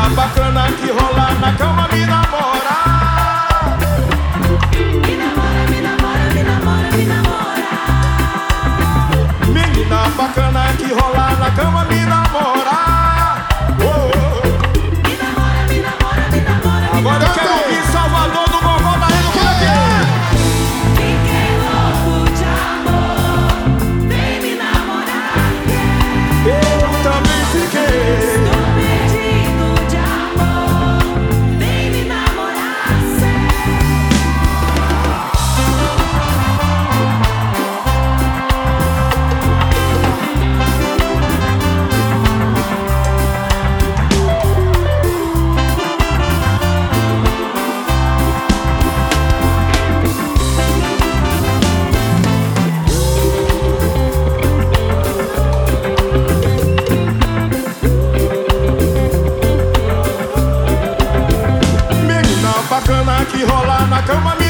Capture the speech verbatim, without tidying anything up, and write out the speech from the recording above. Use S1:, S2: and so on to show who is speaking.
S1: Menina bacana que rola na cama me namora.
S2: Me namora, me namora, me namora, me namora.
S1: Menina bacana que rola na cama me namora. Oh, oh.
S2: Me namora, me namora, me namora, me
S1: Agora eu quero ouvir Salvador do Gogó da Rede, como é que é?
S2: Fiquei louco de amor, vem me namorar.
S1: Eu também fiquei.
S2: Estou perdido de amor, vem me namorar.
S1: Menina bacana que rola na cama me